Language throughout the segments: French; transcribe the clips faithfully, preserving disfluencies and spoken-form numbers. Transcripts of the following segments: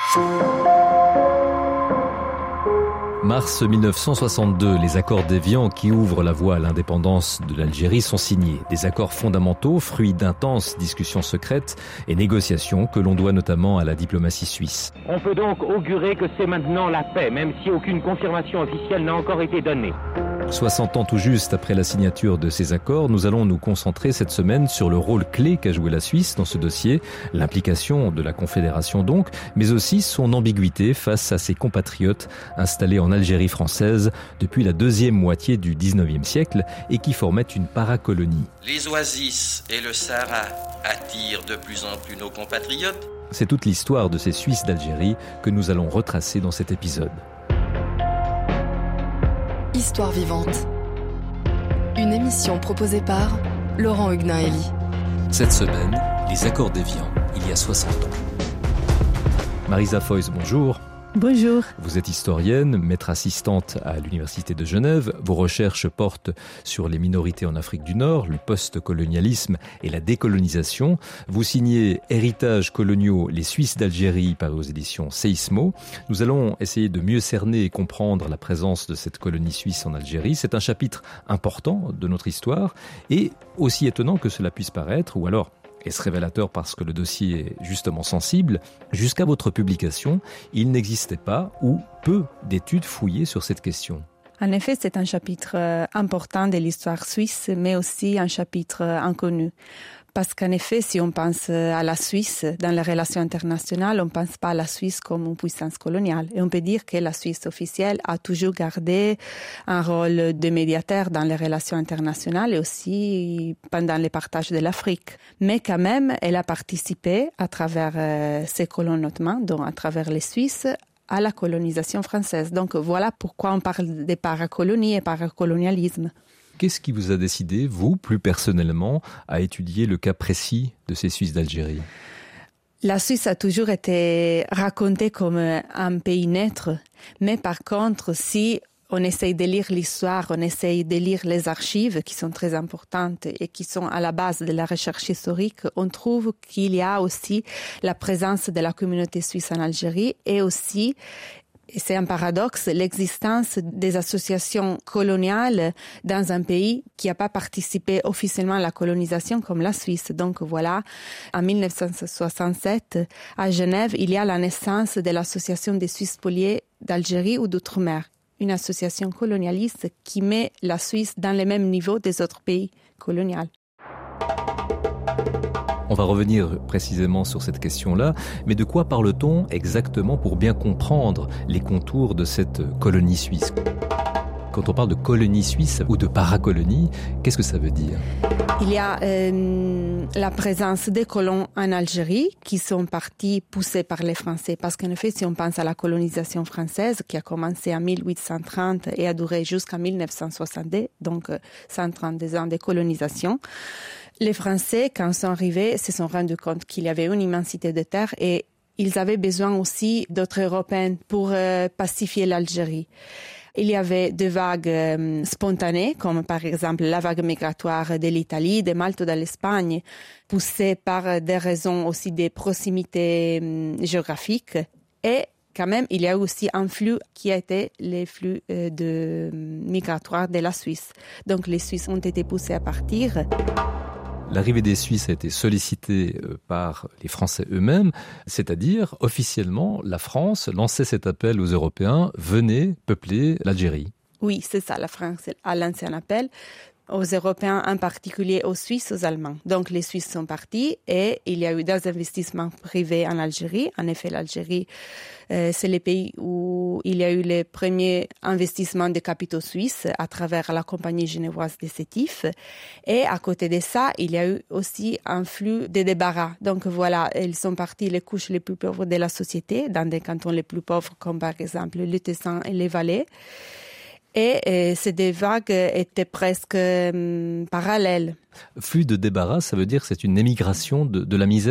Mars mille neuf cent soixante-deux, les accords d'Évian qui ouvrent la voie à l'indépendance de l'Algérie sont signés. Des accords fondamentaux, fruits d'intenses discussions secrètes et négociations que l'on doit notamment à la diplomatie suisse. On peut donc augurer que c'est maintenant la paix, même si aucune confirmation officielle n'a encore été donnée. soixante ans tout juste après la signature de ces accords, nous allons nous concentrer cette semaine sur le rôle clé qu'a joué la Suisse dans ce dossier, l'implication de la Confédération donc, mais aussi son ambiguïté face à ses compatriotes installés en Algérie française depuis la deuxième moitié du dix-neuvième siècle et qui formaient une paracolonie. Les oasis et le Sahara attirent de plus en plus nos compatriotes. C'est toute l'histoire de ces Suisses d'Algérie que nous allons retracer dans cet épisode. Histoire vivante. Une émission proposée par Laurent Hugnaeli. Cette semaine, les accords d'Évian, il y a soixante ans. Marisa Foïs, bonjour. Bonjour. Vous êtes historienne, maître assistante à l'Université de Genève. Vos recherches portent sur les minorités en Afrique du Nord, le post-colonialisme et la décolonisation. Vous signez Héritages coloniaux, les Suisses d'Algérie, paru aux éditions Seismo. Nous allons essayer de mieux cerner et comprendre la présence de cette colonie suisse en Algérie. C'est un chapitre important de notre histoire et aussi étonnant que cela puisse paraître, ou alors est-ce révélateur parce que le dossier est justement sensible? Jusqu'à votre publication, il n'existait pas ou peu d'études fouillées sur cette question. En effet, c'est un chapitre important de l'histoire suisse, mais aussi un chapitre inconnu. Parce qu'en effet, si on pense à la Suisse dans les relations internationales, on ne pense pas à la Suisse comme une puissance coloniale. Et on peut dire que la Suisse officielle a toujours gardé un rôle de médiateur dans les relations internationales et aussi pendant les partages de l'Afrique. Mais quand même, elle a participé à travers euh, ses colons ottomans, donc à travers les Suisses, à la colonisation française. Donc voilà pourquoi on parle de paracolonies et paracolonialisme. Qu'est-ce qui vous a décidé, vous, plus personnellement, à étudier le cas précis de ces Suisses d'Algérie? La Suisse a toujours été racontée comme un pays neutre. Mais par contre, si on essaye de lire l'histoire, on essaye de lire les archives qui sont très importantes et qui sont à la base de la recherche historique, on trouve qu'il y a aussi la présence de la communauté suisse en Algérie et aussi, et c'est un paradoxe, l'existence des associations coloniales dans un pays qui n'a pas participé officiellement à la colonisation comme la Suisse. Donc voilà, en mille neuf cent soixante-sept, à Genève, il y a la naissance de l'Association des Suisses spoliés d'Algérie ou d'Outre-mer, une association colonialiste qui met la Suisse dans le même niveau des autres pays coloniaux. On va revenir précisément sur cette question-là, mais de quoi parle-t-on exactement pour bien comprendre les contours de cette colonie suisse? Quand on parle de colonie suisse ou de paracolonie, qu'est-ce que ça veut dire? Il y a euh, la présence des colons en Algérie qui sont partis poussés par les Français. Parce qu'en effet, si on pense à la colonisation française qui a commencé en mille huit cent trente et a duré jusqu'en mille neuf cent soixante-deux, donc cent trente-deux ans de colonisation, les Français, quand ils sont arrivés, se sont rendus compte qu'il y avait une immensité de terres et ils avaient besoin aussi d'autres Européens pour euh, pacifier l'Algérie. Il y avait des vagues euh, spontanées, comme par exemple la vague migratoire de l'Italie, de Malte, de l'Espagne, poussée par des raisons aussi des proximités euh, géographiques. Et quand même, il y a aussi un flux qui a été les flux euh, de, euh, migratoires de la Suisse. Donc les Suisses ont été poussés à partir. L'arrivée des Suisses a été sollicitée par les Français eux-mêmes, c'est-à-dire, officiellement, la France lançait cet appel aux Européens, venez peupler l'Algérie. Oui, c'est ça, la France a lancé un appel aux Européens, en particulier aux Suisses, aux Allemands. Donc les Suisses sont partis et il y a eu des investissements privés en Algérie. En effet, l'Algérie, euh, c'est le pays où il y a eu les premiers investissements de capitaux suisses à travers la compagnie genevoise de Sétif. Et à côté de ça, il y a eu aussi un flux de débarras. Donc voilà, ils sont partis les couches les plus pauvres de la société, dans des cantons les plus pauvres comme par exemple le Tessin et les Valais. Et euh, ces deux vagues étaient presque euh, parallèles. Flux de débarras, ça veut dire que c'est une émigration de, de la misère?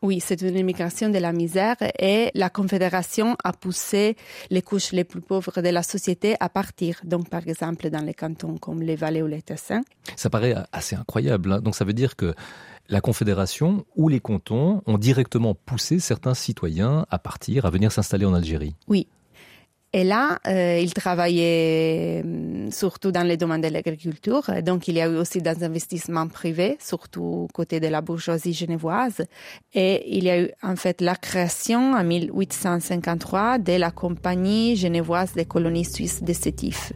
Oui, c'est une immigration de la misère et la Confédération a poussé les couches les plus pauvres de la société à partir. Donc, par exemple, dans les cantons comme les Valais ou les Tessins. Ça paraît assez incroyable, hein. Donc ça veut dire que la Confédération ou les cantons ont directement poussé certains citoyens à partir, à venir s'installer en Algérie. Oui. Et là, euh, il travaillait surtout dans les domaines de l'agriculture. Donc, il y a eu aussi des investissements privés, surtout côté de la bourgeoisie genevoise. Et il y a eu en fait la création en mille huit cent cinquante-trois de la Compagnie genevoise des colonies suisses de Sétif.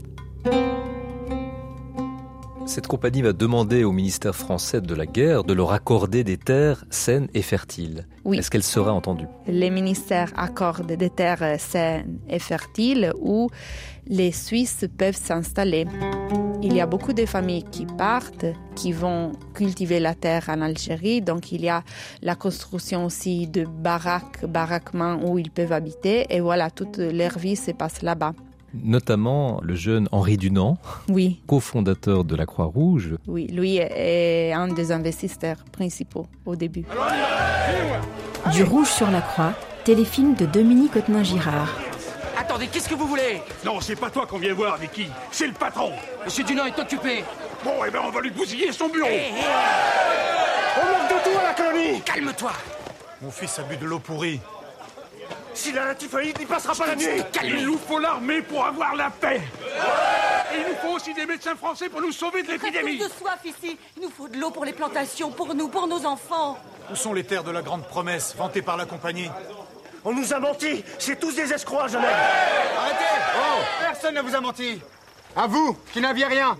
Cette compagnie va demander au ministère français de la guerre de leur accorder des terres saines et fertiles. Oui. Est-ce qu'elle sera entendue? Les ministères accordent des terres saines et fertiles où les Suisses peuvent s'installer. Il y a beaucoup de familles qui partent, qui vont cultiver la terre en Algérie. Donc, il y a la construction aussi de baraques, baraquements où ils peuvent habiter. Et voilà, toute leur vie se passe là-bas. Notamment le jeune Henri Dunant, oui. cofondateur de la Croix-Rouge. Oui, lui est un des investisseurs principaux au début. Du Rouge sur la Croix, téléfilm de Dominique Otnin-Girard. Attendez, qu'est-ce que vous voulez? Non, c'est pas toi qu'on vient voir, Vicky. C'est le patron. Monsieur Dunant est occupé. Bon, eh ben on va lui bousiller son bureau. Hey, hey. On manque de tout à la colonie. Calme-toi. Mon fils a bu de l'eau pourrie. S'il a la typhoïde, il passera pas la nuit. Calme. Il nous faut l'armée pour avoir la paix. Et il nous faut aussi des médecins français pour nous sauver de l'épidémie. Nous avons de soif ici. Il nous faut de l'eau pour les plantations, pour nous, pour nos enfants. Où sont les terres de la grande promesse, vantées par la compagnie? On nous a menti. C'est tous des escrocs, jeune homme. Arrêtez! Oh! Personne ne vous a menti. À vous, qui n'aviez rien.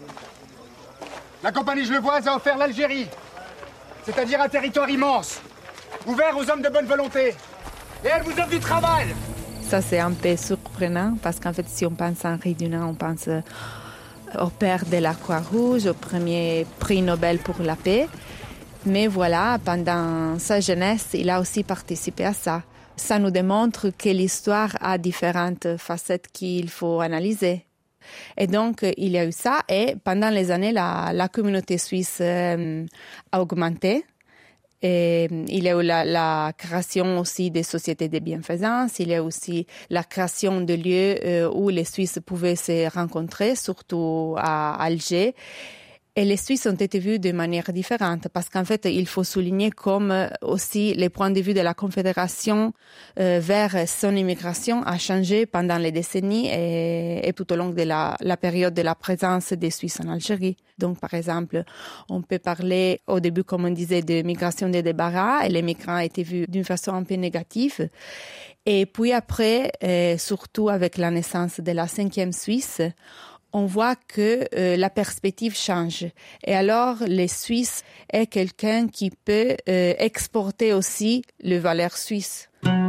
La compagnie genevoise a offert l'Algérie. C'est-à-dire un territoire immense, ouvert aux hommes de bonne volonté. Et elle vous offre du travail. Ça, c'est un peu surprenant parce qu'en fait, si on pense à Henri Dunant, on pense au père de la Croix-Rouge, au premier prix Nobel pour la paix. Mais voilà, pendant sa jeunesse, il a aussi participé à ça. Ça nous démontre que l'histoire a différentes facettes qu'il faut analyser. Et donc, il y a eu ça. Et pendant les années, la, la communauté suisse euh, a augmenté. Et il y a eu la, la création aussi des sociétés de bienfaisance, il y a aussi la création de lieux euh, où les Suisses pouvaient se rencontrer, surtout à Alger. Et les Suisses ont été vus de manière différente parce qu'en fait, il faut souligner comme aussi les points de vue de la Confédération euh, vers son immigration a changé pendant les décennies et, et tout au long de la, la période de la présence des Suisses en Algérie. Donc, par exemple, on peut parler au début, comme on disait, de migration de débarras et les migrants étaient vus d'une façon un peu négative. Et puis après, euh, surtout avec la naissance de la cinquième Suisse, on voit que euh, la perspective change. Et alors, les Suisses est quelqu'un qui peut euh, exporter aussi les valeurs suisses.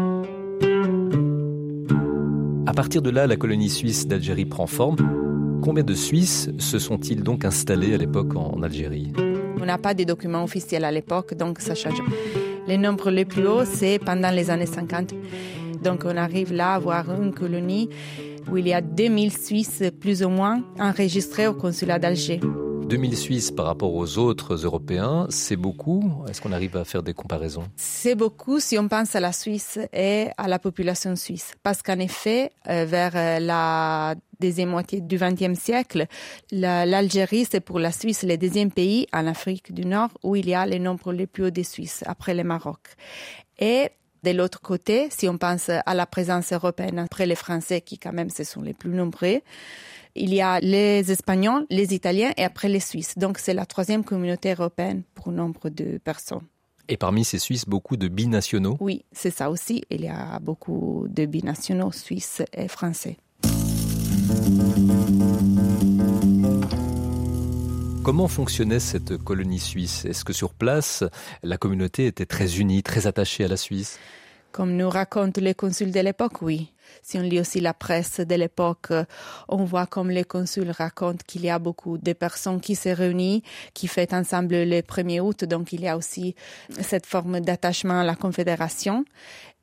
À partir de là, la colonie suisse d'Algérie prend forme. Combien de Suisses se sont-ils donc installés à l'époque en Algérie? On n'a pas de documents officiels à l'époque, donc ça change. Le nombre le plus haut, c'est pendant les années cinquante. Donc on arrive là à avoir une colonie où il y a deux mille Suisses plus ou moins enregistrés au consulat d'Alger. deux mille Suisses par rapport aux autres Européens, c'est beaucoup? Est-ce qu'on arrive à faire des comparaisons? C'est beaucoup si on pense à la Suisse et à la population suisse. Parce qu'en effet, euh, vers la deuxième moitié du vingtième siècle, la, l'Algérie, c'est pour la Suisse le deuxième pays en Afrique du Nord où il y a le nombre le plus haut des Suisses, après le Maroc. Et de l'autre côté, si on pense à la présence européenne après les Français, qui quand même ce sont les plus nombreux, il y a les Espagnols, les Italiens et après les Suisses. Donc c'est la troisième communauté européenne pour nombre de personnes. Et parmi ces Suisses, beaucoup de binationaux? Oui, c'est ça aussi. Il y a beaucoup de binationaux suisses et français. Comment fonctionnait cette colonie suisse? Est-ce que sur place, la communauté était très unie, très attachée à la Suisse? Comme nous racontent les consuls de l'époque, oui. Si on lit aussi la presse de l'époque, on voit comme les consuls racontent qu'il y a beaucoup de personnes qui se réunissent, qui fêtent ensemble le premier août. Donc il y a aussi cette forme d'attachement à la Confédération.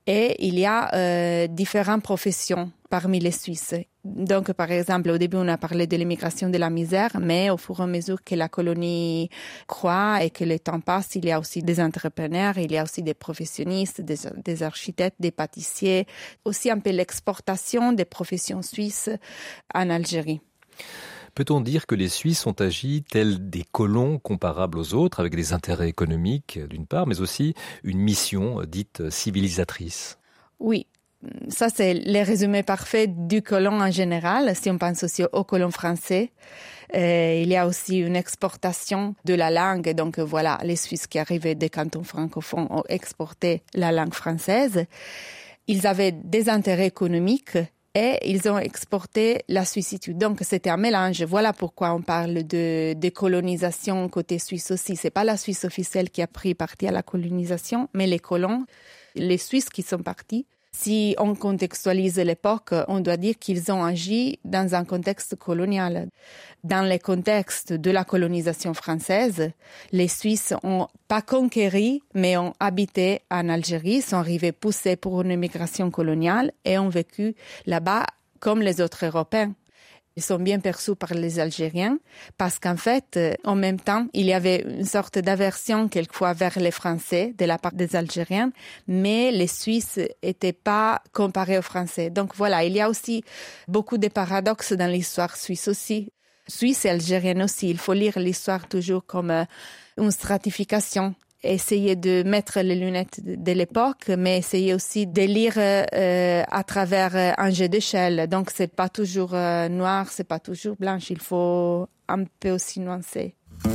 Et il y a euh, différentes professions parmi les Suisses. Donc, par exemple, au début, on a parlé de l'immigration de la misère, mais au fur et à mesure que la colonie croît et que le temps passe, il y a aussi des entrepreneurs, il y a aussi des professionnistes, des, des architectes, des pâtissiers, aussi un peu l'exportation des professions suisses en Algérie. Peut-on dire que les Suisses ont agi tels des colons comparables aux autres, avec des intérêts économiques d'une part, mais aussi une mission dite civilisatrice? Oui. Ça, c'est le résumé parfait du colon en général. Si on pense aussi au colon français, euh, il y a aussi une exportation de la langue. Donc voilà, les Suisses qui arrivaient des cantons francophones ont exporté la langue française. Ils avaient des intérêts économiques et ils ont exporté la suissitude. Donc c'était un mélange. Voilà pourquoi on parle de, de colonisation côté suisse aussi. C'est pas la Suisse officielle qui a pris parti à la colonisation, mais les colons, les Suisses qui sont partis. Si on contextualise l'époque, on doit dire qu'ils ont agi dans un contexte colonial. Dans le contexte de la colonisation française, les Suisses ont pas conquéri, mais ont habité en Algérie, sont arrivés poussés pour une immigration coloniale et ont vécu là-bas comme les autres Européens. Ils sont bien perçus par les Algériens parce qu'en fait, en même temps, il y avait une sorte d'aversion quelquefois vers les Français de la part des Algériens, mais les Suisses n'étaient pas comparés aux Français. Donc voilà, il y a aussi beaucoup de paradoxes dans l'histoire suisse aussi. Suisse et algérienne aussi. Il faut lire l'histoire toujours comme une stratification. Essayer de mettre les lunettes de l'époque, mais essayer aussi de lire euh, à travers un jeu d'échelle. Donc, c'est pas toujours euh, noir, c'est pas toujours blanche. Il faut un peu aussi nuancer.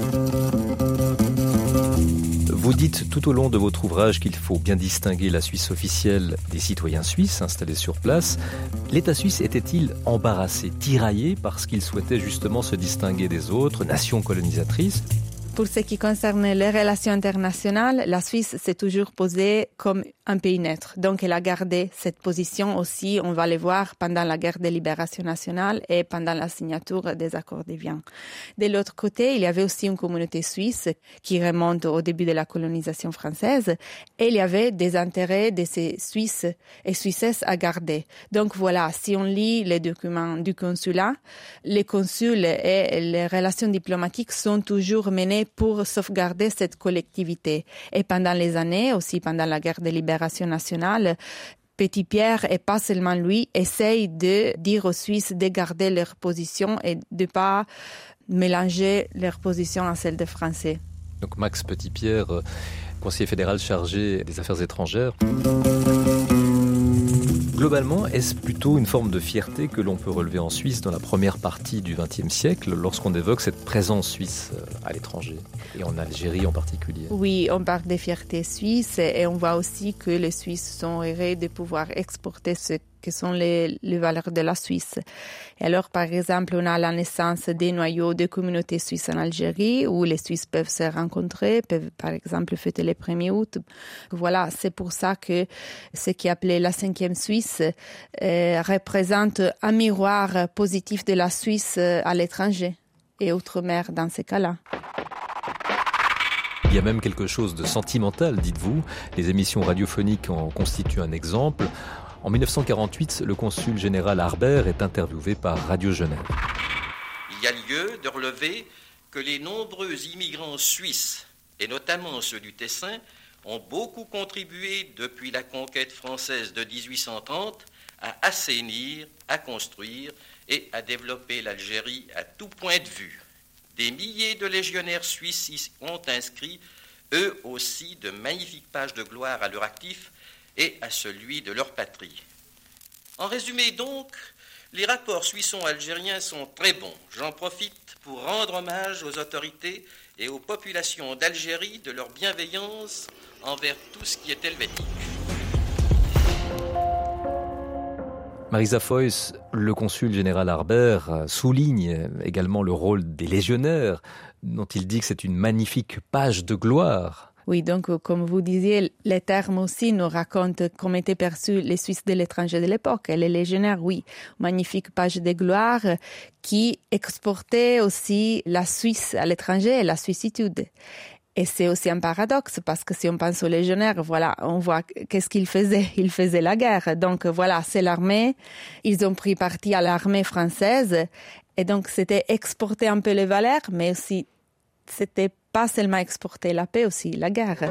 Vous dites tout au long de votre ouvrage qu'il faut bien distinguer la Suisse officielle des citoyens suisses installés sur place. L'État suisse était-il embarrassé, tiraillé parce qu'il souhaitait justement se distinguer des autres nations colonisatrices ? Pour ce qui concerne les relations internationales, la Suisse s'est toujours posée comme un pays neutre. Donc, elle a gardé cette position aussi, on va le voir, pendant la guerre de libération nationale et pendant la signature des accords d'Évian. De l'autre côté, il y avait aussi une communauté suisse qui remonte au début de la colonisation française et il y avait des intérêts de ces Suisses et Suissesses à garder. Donc voilà, si on lit les documents du consulat, les consuls et les relations diplomatiques sont toujours menées pour sauvegarder cette collectivité. Et pendant les années, aussi pendant la guerre de libération nationale, Petit-Pierre, et pas seulement lui, essaye de dire aux Suisses de garder leur position et de ne pas mélanger leur position à celle des Français. Donc Max Petit-Pierre, conseiller fédéral chargé des affaires étrangères. Globalement, est-ce plutôt une forme de fierté que l'on peut relever en Suisse dans la première partie du vingtième siècle lorsqu'on évoque cette présence suisse à l'étranger et en Algérie en particulier? Oui, on parle des fiertés suisses et on voit aussi que les Suisses sont heureux de pouvoir exporter ce que sont les, les valeurs de la Suisse. Et alors, par exemple, on a la naissance des noyaux de communautés suisses en Algérie où les Suisses peuvent se rencontrer, peuvent par exemple fêter le premier août. Voilà, c'est pour ça que ce qui est appelé la cinquième Suisse euh, représente un miroir positif de la Suisse à l'étranger et outre-mer dans ces cas-là. Il y a même quelque chose de sentimental, dites-vous. Les émissions radiophoniques en constituent un exemple. En mille neuf cent quarante-huit, le consul général Harbert est interviewé par Radio Genève. Il y a lieu de relever que les nombreux immigrants suisses, et notamment ceux du Tessin, ont beaucoup contribué depuis la conquête française de dix-huit cent trente à assainir, à construire et à développer l'Algérie à tout point de vue. Des milliers de légionnaires suisses y ont inscrit, eux aussi, de magnifiques pages de gloire à leur actif et à celui de leur patrie. En résumé donc, les rapports suisson-algériens sont très bons. J'en profite pour rendre hommage aux autorités et aux populations d'Algérie de leur bienveillance envers tout ce qui est helvétique. Marisa Foïs, le consul général Harbert souligne également le rôle des légionnaires, dont il dit que c'est une magnifique page de gloire. Oui, donc comme vous disiez, les termes aussi nous racontent comment étaient perçus les Suisses de l'étranger de l'époque. Et les légionnaires, oui, magnifique page de gloire qui exportait aussi la Suisse à l'étranger et la suissitude. Et c'est aussi un paradoxe parce que si on pense aux légionnaires, voilà, on voit qu'est-ce qu'ils faisaient. Ils faisaient la guerre. Donc voilà, c'est l'armée. Ils ont pris parti à l'armée française. Et donc c'était exporter un peu les valeurs, mais aussi c'était pas seulement exporter la paix, aussi la guerre.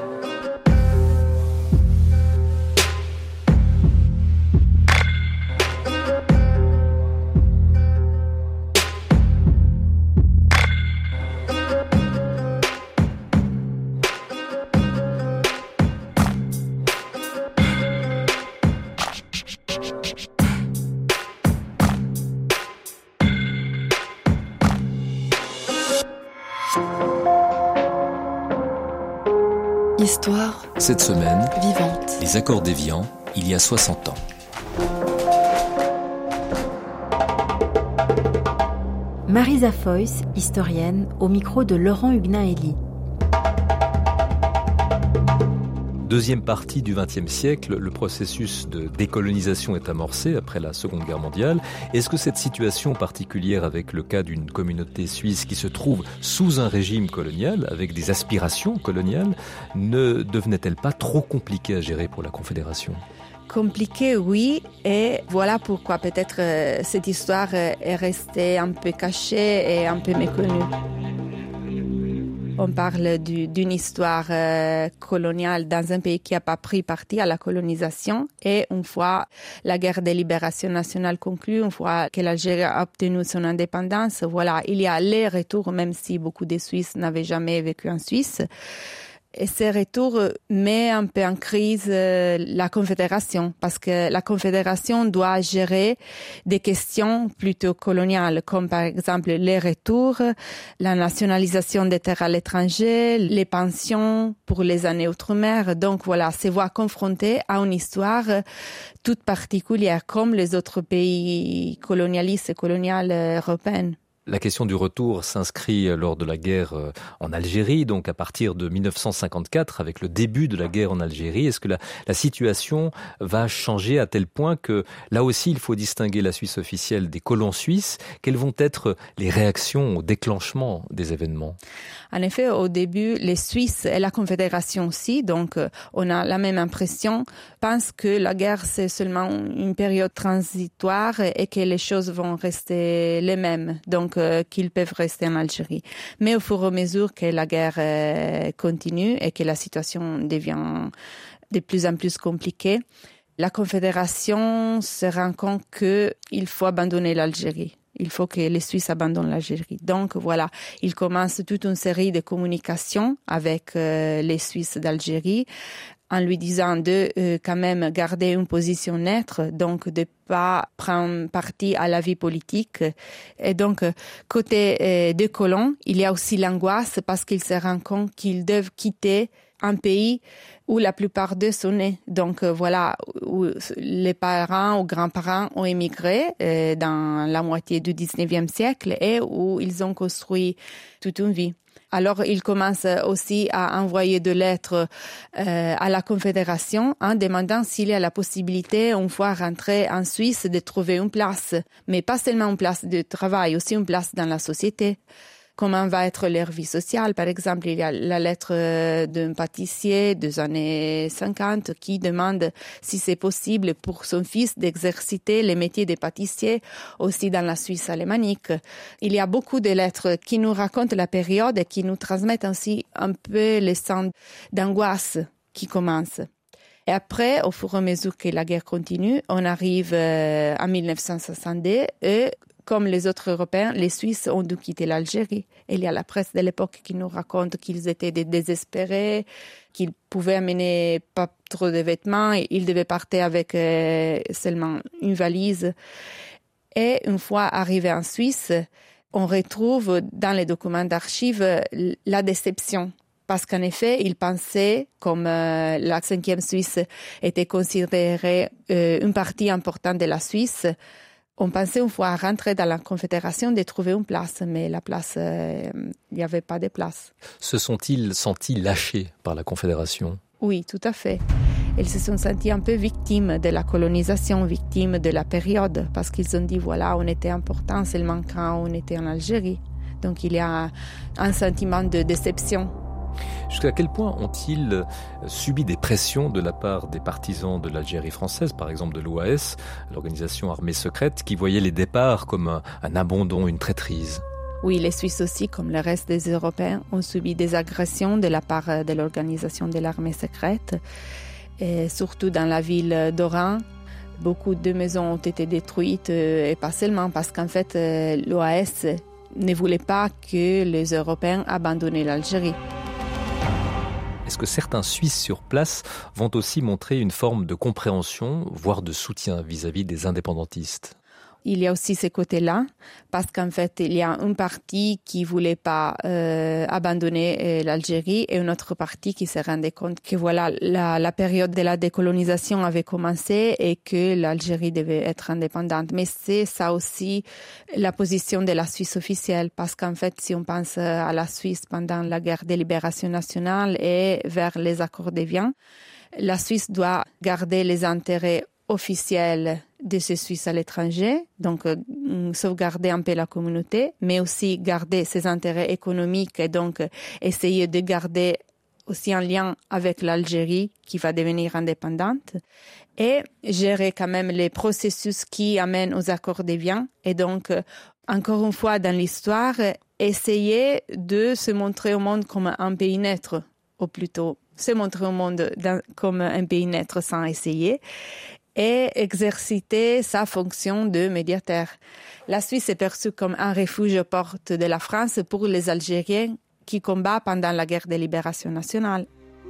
Histoire. Cette semaine, vivante. Les accords d'Évian, il y a soixante ans. Marisa Foïs, historienne, au micro de Laurent Huguenin-Hélie. Deuxième partie du vingtième siècle, le processus de décolonisation est amorcé après la Seconde Guerre mondiale. Est-ce que cette situation particulière avec le cas d'une communauté suisse qui se trouve sous un régime colonial, avec des aspirations coloniales, ne devenait-elle pas trop compliquée à gérer pour la Confédération ? Compliqué, oui, et voilà pourquoi peut-être euh, cette histoire euh, est restée un peu cachée et un peu méconnue. On parle du, d'une histoire euh, coloniale dans un pays qui n'a pas pris parti à la colonisation. Et une fois la guerre de libération nationale conclue, une fois que l'Algérie a obtenu son indépendance, voilà, il y a les retours, même si beaucoup de Suisses n'avaient jamais vécu en Suisse. Et ce retour met un peu en crise euh, la Confédération, parce que la Confédération doit gérer des questions plutôt coloniales, comme par exemple les retours, la nationalisation des terres à l'étranger, les pensions pour les années outre-mer. Donc voilà, se voit confronté à une histoire toute particulière, comme les autres pays colonialistes et coloniales européens. La question du retour s'inscrit lors de la guerre en Algérie, donc à partir de dix-neuf cent cinquante-quatre, avec le début de la guerre en Algérie. Est-ce que la, la situation va changer à tel point que, là aussi, il faut distinguer la Suisse officielle des colons suisses? Quelles vont être les réactions au déclenchement des événements? En effet, au début, les Suisses et la Confédération aussi, donc on a la même impression, pensent que la guerre, c'est seulement une période transitoire et que les choses vont rester les mêmes. Donc, Euh, qu'ils peuvent rester en Algérie. Mais au fur et à mesure que la guerre euh, continue et que la situation devient de plus en plus compliquée, la Confédération se rend compte qu'il faut abandonner l'Algérie. Il faut que les Suisses abandonnent l'Algérie. Donc voilà, ils commencent toute une série de communications avec euh, les Suisses d'Algérie, en lui disant de euh, quand même garder une position neutre, donc de pas prendre parti à la vie politique. Et donc, côté euh, des colons, il y a aussi l'angoisse parce qu'ils se rendent compte qu'ils doivent quitter un pays où la plupart d'eux sont nés. Donc euh, voilà, où les parents ou grands-parents ont émigré euh, dans la moitié du dix-neuvième siècle et où ils ont construit toute une vie. Alors, il commence aussi à envoyer de lettres euh, à la Confédération en demandant s'il y a la possibilité, une fois rentré en Suisse, de trouver une place. Mais pas seulement une place de travail, aussi une place dans la société. Comment va être leur vie sociale? Par exemple, il y a la lettre d'un pâtissier des années cinquante qui demande si c'est possible pour son fils d'exercer les métiers de pâtissier aussi dans la Suisse alémanique. Il y a beaucoup de lettres qui nous racontent la période et qui nous transmettent aussi un peu les sens d'angoisse qui commencent. Et après, au fur et à mesure que la guerre continue, on arrive euh, en dix-neuf cent soixante-deux et comme les autres Européens, les Suisses ont dû quitter l'Algérie. Et il y a la presse de l'époque qui nous raconte qu'ils étaient des désespérés, qu'ils pouvaient amener pas trop de vêtements, et ils devaient partir avec euh, seulement une valise. Et une fois arrivés en Suisse, on retrouve dans les documents d'archives la déception. Parce qu'en effet, ils pensaient, comme euh, la cinquième Suisse était considérée euh, une partie importante de la Suisse, on pensait une fois rentrer dans la Confédération de trouver une place, mais la place, il euh, n'y avait pas de place. Se sont-ils sentis lâchés par la Confédération? Oui, tout à fait. Ils se sont sentis un peu victimes de la colonisation, victimes de la période, parce qu'ils ont dit, voilà, on était important seulement quand on était en Algérie. Donc il y a un sentiment de déception. Jusqu'à quel point ont-ils subi des pressions de la part des partisans de l'Algérie française, par exemple de l'O A S, l'organisation armée secrète, qui voyait les départs comme un, un abandon, une traîtrise? Oui, les Suisses aussi, comme le reste des Européens, ont subi des agressions de la part de l'organisation de l'armée secrète, et surtout dans la ville d'Oran. Beaucoup de maisons ont été détruites, et pas seulement parce qu'en fait, l'O A S ne voulait pas que les Européens abandonnent l'Algérie. Est-ce que certains Suisses sur place vont aussi montrer une forme de compréhension, voire de soutien vis-à-vis des indépendantistes ? Il y a aussi ce côté-là, parce qu'en fait, il y a une partie qui voulait pas euh, abandonner euh, l'Algérie et une autre partie qui se rendait compte que voilà, la, la période de la décolonisation avait commencé et que l'Algérie devait être indépendante. Mais c'est ça aussi la position de la Suisse officielle, parce qu'en fait, si on pense à la Suisse pendant la guerre de libération nationale et vers les accords d'Évian, la Suisse doit garder les intérêts officiels de ces Suisses à l'étranger, donc euh, sauvegarder un peu la communauté, mais aussi garder ses intérêts économiques et donc euh, essayer de garder aussi un lien avec l'Algérie qui va devenir indépendante et gérer quand même les processus qui amènent aux accords d'Évian et donc euh, encore une fois dans l'histoire essayer de se montrer au monde comme un pays neutre ou plutôt se montrer au monde dans, comme un pays neutre sans essayer et exercer sa fonction de médiateur. La Suisse est perçue comme un refuge aux portes de la France pour les Algériens qui combattent pendant la guerre de libération nationale.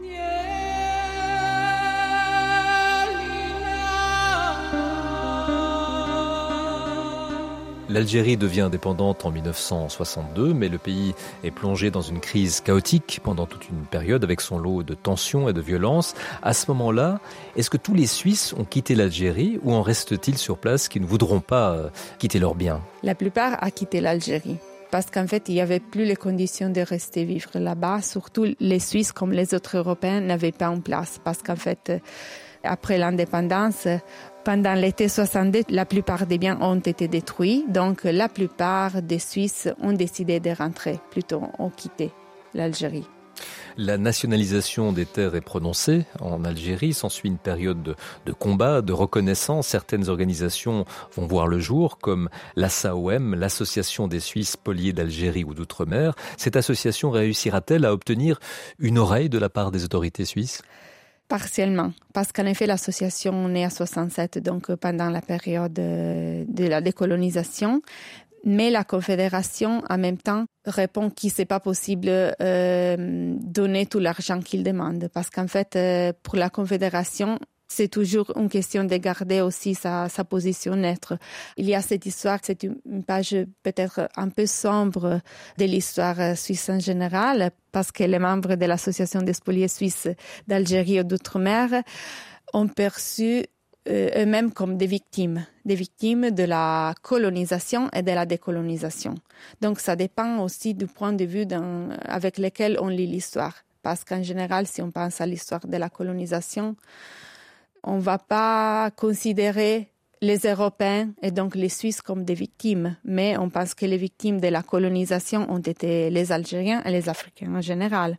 L'Algérie devient indépendante en mille neuf cent soixante-deux, mais le pays est plongé dans une crise chaotique pendant toute une période avec son lot de tensions et de violences. À ce moment-là, est-ce que tous les Suisses ont quitté l'Algérie ou en reste-t-il sur place qui ne voudront pas quitter leurs biens? La plupart ont quitté l'Algérie. Parce qu'en fait, il n'y avait plus les conditions de rester vivre là-bas. Surtout les Suisses, comme les autres Européens, n'avaient pas en place. Parce qu'en fait, après l'indépendance, pendant l'été soixante-deux, la plupart des biens ont été détruits. Donc, la plupart des Suisses ont décidé de rentrer, plutôt ont quitté l'Algérie. La nationalisation des terres est prononcée en Algérie. S'ensuit une période de, de combat, de reconnaissance. Certaines organisations vont voir le jour, comme l'A S A O M, l'Association des Suisses spoliés d'Algérie ou d'Outre-mer. Cette association réussira-t-elle à obtenir une oreille de la part des autorités suisses ? Partiellement, parce qu'en effet, l'association naît à soixante-sept, donc pendant la période de la décolonisation. Mais la Confédération, en même temps, répond que c'est pas possible euh, donner tout l'argent qu'ils demandent. Parce qu'en fait, euh, pour la Confédération, c'est toujours une question de garder aussi sa, sa position neutre. Il y a cette histoire, c'est une page peut-être un peu sombre de l'histoire suisse en général, parce que les membres de l'Association des spoliés suisses d'Algérie et d'Outre-mer ont perçu euh, eux-mêmes comme des victimes, des victimes de la colonisation et de la décolonisation. Donc ça dépend aussi du point de vue dans, avec lequel on lit l'histoire. Parce qu'en général, si on pense à l'histoire de la colonisation, on ne va pas considérer les Européens et donc les Suisses comme des victimes, mais on pense que les victimes de la colonisation ont été les Algériens et les Africains en général.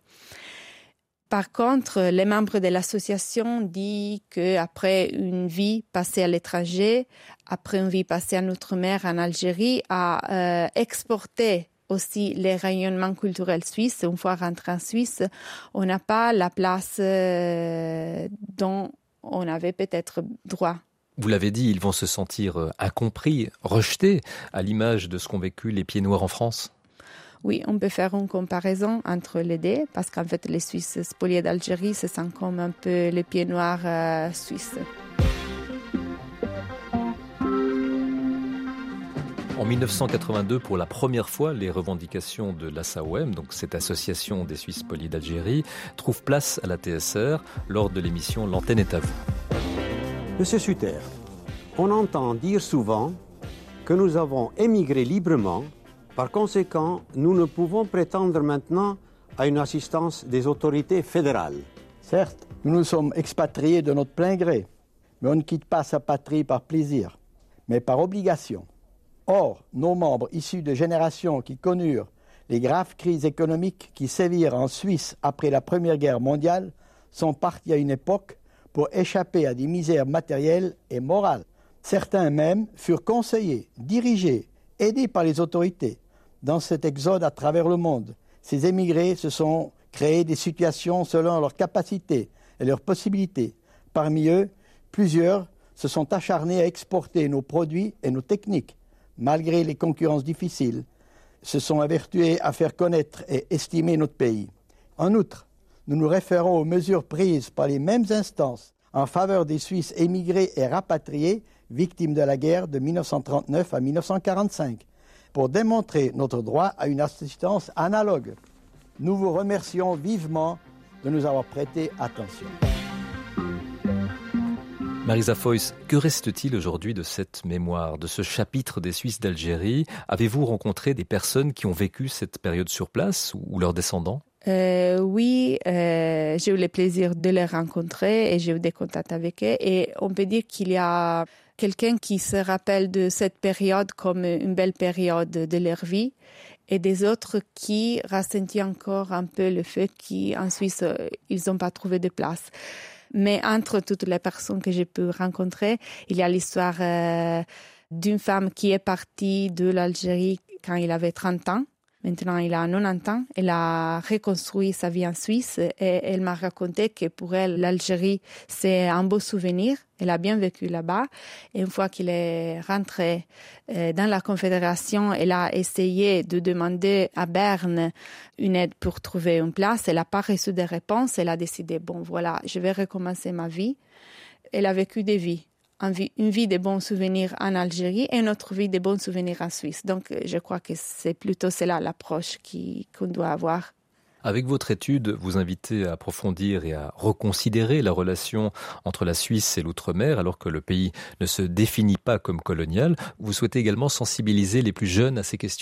Par contre, les membres de l'association disent qu'après une vie passée à l'étranger, après une vie passée en Outre-mer, en Algérie, à euh, exporter aussi les rayonnements culturels suisses. Une fois rentré en Suisse, on n'a pas la place euh, dont on avait peut-être droit. Vous l'avez dit, ils vont se sentir incompris, rejetés, à l'image de ce qu'ont vécu les Pieds Noirs en France. Oui, on peut faire une comparaison entre les deux, parce qu'en fait, les Suisses spoliés d'Algérie se sentent comme un peu les Pieds Noirs euh, suisses. En mille neuf cent quatre-vingt-deux, pour la première fois, les revendications de l'A S A O M, donc cette association des Suisses spoliés d'Algérie, trouvent place à la T S R lors de l'émission L'Antenne est à vous. Monsieur Sutter, on entend dire souvent que nous avons émigré librement. Par conséquent, nous ne pouvons prétendre maintenant à une assistance des autorités fédérales. Certes, nous nous sommes expatriés de notre plein gré, mais on ne quitte pas sa patrie par plaisir, mais par obligation. Or, nos membres issus de générations qui connurent Les graves crises économiques qui sévirent en Suisse après la Première Guerre mondiale sont parties à une époque pour échapper à des misères matérielles et morales. Certains même furent conseillés, dirigés, aidés par les autorités dans cet exode à travers le monde. Ces émigrés se sont créés des situations selon leurs capacités et leurs possibilités. Parmi eux, plusieurs se sont acharnés à exporter nos produits et nos techniques, malgré les concurrences difficiles, se sont avertués à faire connaître et estimer notre pays. En outre, nous nous référons aux mesures prises par les mêmes instances en faveur des Suisses émigrés et rapatriés victimes de la guerre de mille neuf cent trente-neuf à mille neuf cent quarante-cinq, pour démontrer notre droit à une assistance analogue. Nous vous remercions vivement de nous avoir prêté attention. Marisa Foïs, que reste-t-il aujourd'hui de cette mémoire, de ce chapitre des Suisses d'Algérie? Avez-vous rencontré des personnes qui ont vécu cette période sur place ou leurs descendants? Euh, oui, euh, j'ai eu le plaisir de les rencontrer et j'ai eu des contacts avec eux. Et on peut dire qu'il y a quelqu'un qui se rappelle de cette période comme une belle période de leur vie et des autres qui ressentent encore un peu le fait qu'en Suisse, ils n'ont pas trouvé de place. Mais entre toutes les personnes que j'ai pu rencontrer, il y a l'histoire euh, d'une femme qui est partie de l'Algérie quand il avait trente ans. Maintenant, il a quatre-vingt-dix ans. Elle a reconstruit sa vie en Suisse et elle m'a raconté que pour elle, l'Algérie, c'est un beau souvenir. Elle a bien vécu là-bas. Et une fois qu'il est rentré dans la Confédération, elle a essayé de demander à Berne une aide pour trouver une place. Elle n'a pas reçu de réponse. Elle a décidé, bon, voilà, je vais recommencer ma vie. Elle a vécu des vies. Une vie de bons souvenirs en Algérie et une autre vie de bons souvenirs en Suisse. Donc, je crois que c'est plutôt cela l'approche qui, qu'on doit avoir. Avec votre étude, vous invitez à approfondir et à reconsidérer la relation entre la Suisse et l'outre-mer, alors que le pays ne se définit pas comme colonial. Vous souhaitez également sensibiliser les plus jeunes à ces questions ?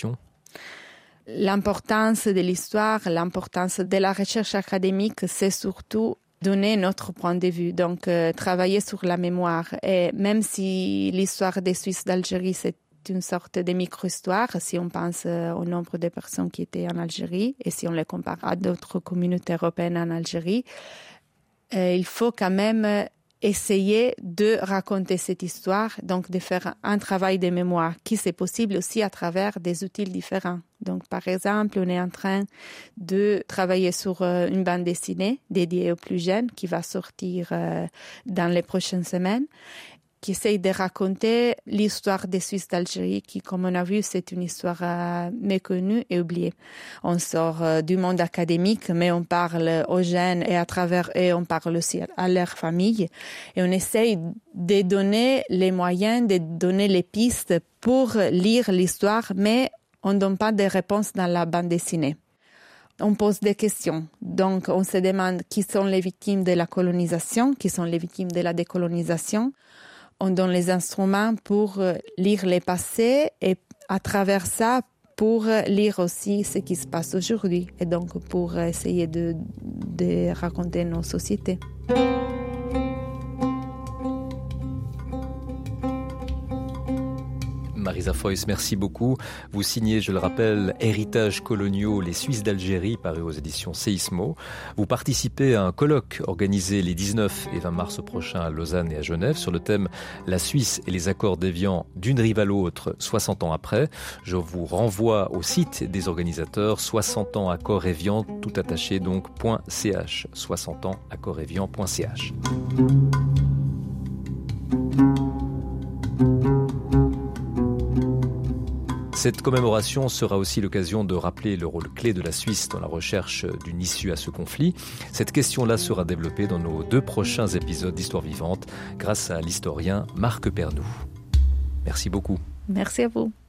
L'importance de l'histoire, l'importance de la recherche académique, c'est surtout donner notre point de vue, donc euh, travailler sur la mémoire. Et même si l'histoire des Suisses d'Algérie, c'est une sorte de micro-histoire, si on pense euh, au nombre de personnes qui étaient en Algérie et si on les compare à d'autres communautés européennes en Algérie, euh, il faut quand même essayer de raconter cette histoire, donc de faire un travail de mémoire qui c'est possible aussi à travers des outils différents. Donc, par exemple, on est en train de travailler sur une bande dessinée dédiée aux plus jeunes qui va sortir dans les prochaines semaines, qui essaye de raconter l'histoire des Suisses d'Algérie, qui, comme on a vu, c'est une histoire euh, méconnue et oubliée. On sort euh, du monde académique, mais on parle aux jeunes et à travers eux, on parle aussi à leur famille. Et on essaye de donner les moyens, de donner les pistes pour lire l'histoire, mais on ne donne pas de réponses dans la bande dessinée. On pose des questions. Donc, on se demande qui sont les victimes de la colonisation, qui sont les victimes de la décolonisation. On donne les instruments pour lire les passés et à travers ça, pour lire aussi ce qui se passe aujourd'hui et donc pour essayer de, de raconter nos sociétés. Marisa Foïs, merci beaucoup. Vous signez, je le rappelle, Héritages coloniaux, les Suisses d'Algérie, paru aux éditions Séismo. Vous participez à un colloque organisé les dix-neuf et vingt mars prochains à Lausanne et à Genève sur le thème « La Suisse et les accords d'Évian d'une rive à l'autre, soixante ans après ». Je vous renvoie au site des organisateurs, soixante ans accords Évian, tout attaché donc, .ch, soixante ans accords Évian point c h. Cette commémoration sera aussi l'occasion de rappeler le rôle clé de la Suisse dans la recherche d'une issue à ce conflit. Cette question-là sera développée dans nos deux prochains épisodes d'Histoire vivante grâce à l'historien Marc Pernoud. Merci beaucoup. Merci à vous.